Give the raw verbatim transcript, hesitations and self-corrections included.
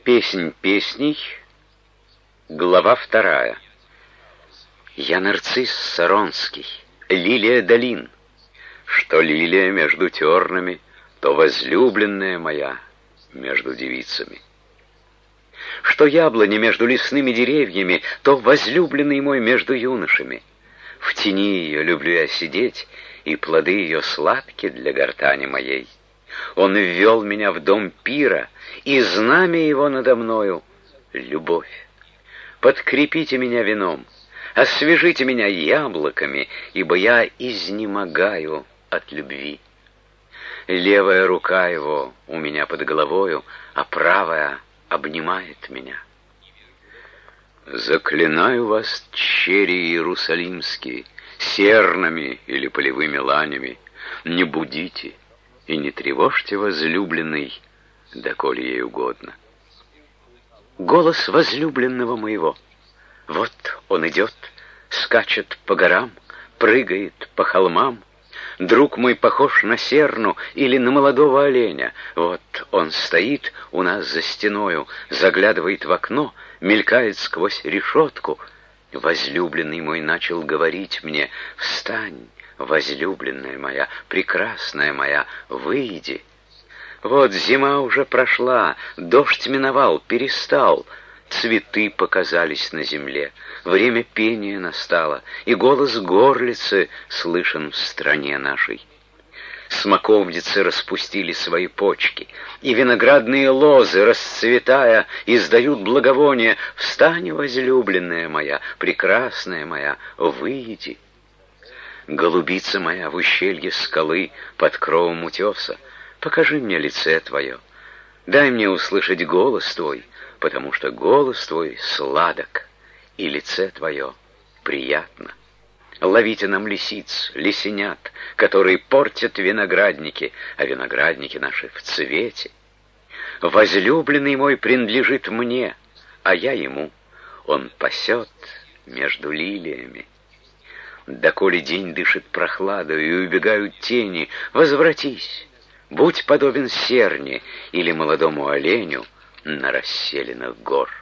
Песнь песней, глава вторая. Я нарцисс саронский, лилия долин. Что лилия между тернами, то возлюбленная моя между девицами. Что яблони между лесными деревьями, то возлюбленный мой между юношами. В тени ее люблю я сидеть, и плоды ее сладки для гортани моей. Он ввел меня в дом пира, и знамя его надо мною — любовь. Подкрепите меня вином, освежите меня яблоками, ибо я изнемогаю от любви. Левая рука его у меня под головою, а правая обнимает меня. Заклинаю вас, чери иерусалимские, сернами или полевыми ланями, не будите и не тревожьте возлюбленный, доколе ей угодно. Голос возлюбленного моего. Вот он идет, скачет по горам, прыгает по холмам. Друг мой похож на серну или на молодого оленя. Вот он стоит у нас за стеною, заглядывает в окно, мелькает сквозь решетку. Возлюбленный мой начал говорить мне: «Встань, возлюбленная моя, прекрасная моя, выйди». Вот зима уже прошла, дождь миновал, перестал. Цветы показались на земле, время пения настало, и голос горлицы слышен в стране нашей. Смоковницы распустили свои почки, и виноградные лозы, расцветая, издают благовоние: «Встань, возлюбленная моя, прекрасная моя, выйди». Голубица моя в ущелье скалы под кровом утеса, покажи мне лице твое, дай мне услышать голос твой, потому что голос твой сладок, и лице твое приятно. Ловите нам лисиц, лисенят, которые портят виноградники, а виноградники наши в цвете. Возлюбленный мой принадлежит мне, а я ему. Он пасет между лилиями. Доколе день дышит прохладою и убегают тени, возвратись, будь подобен серне или молодому оленю на расселенных гор.